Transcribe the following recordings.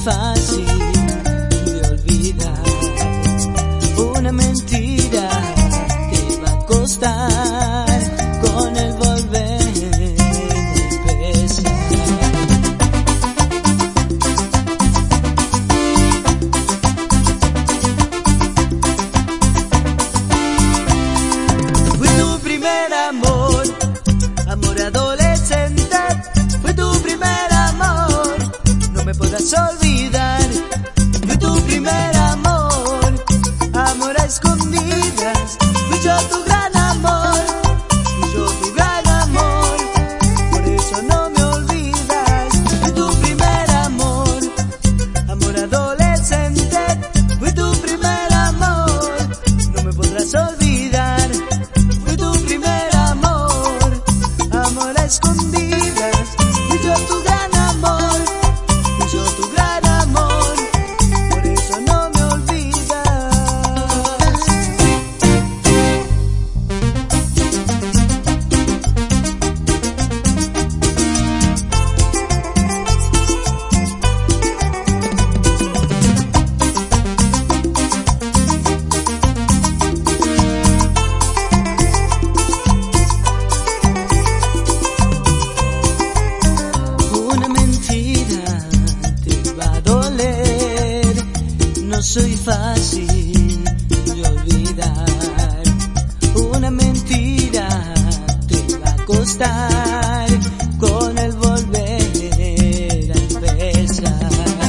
fácil de olvidar. Una mentira te va a costar con el volver a empezar. Fue tu primer amor, amor adolescente. Fue tu primer amor, no me podrás olvidar. Fue tu primer amor, amor a escondidas. Fui yo tu gran amor, fui yo tu gran amor, por eso no me olvidas. Fue tu primer amor, amor adolescente. Fue tu primer amor, no me podrás olvidar. Fue tu primer amor, amor a escondidas. Fui yo tu gran amor, fui yo tu gran amor, por eso no me olvidas. Una mentira te va a doler, no soy fácil de olvidar. Una mentira te va a costar con el volver a empezar.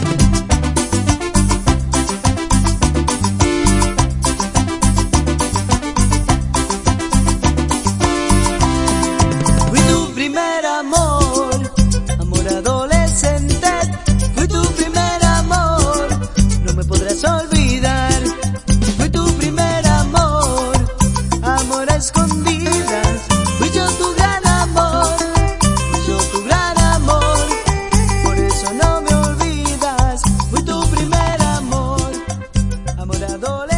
Fui tu primer amor, amor adolescente. Fui tu primer amor, no me podrás olvidar. Fui tu primer amor, amor a escondidas. Fui yo tu gran amor, fui yo tu gran amor, por eso no me olvidas. Fui tu primer amor, amor adolescente.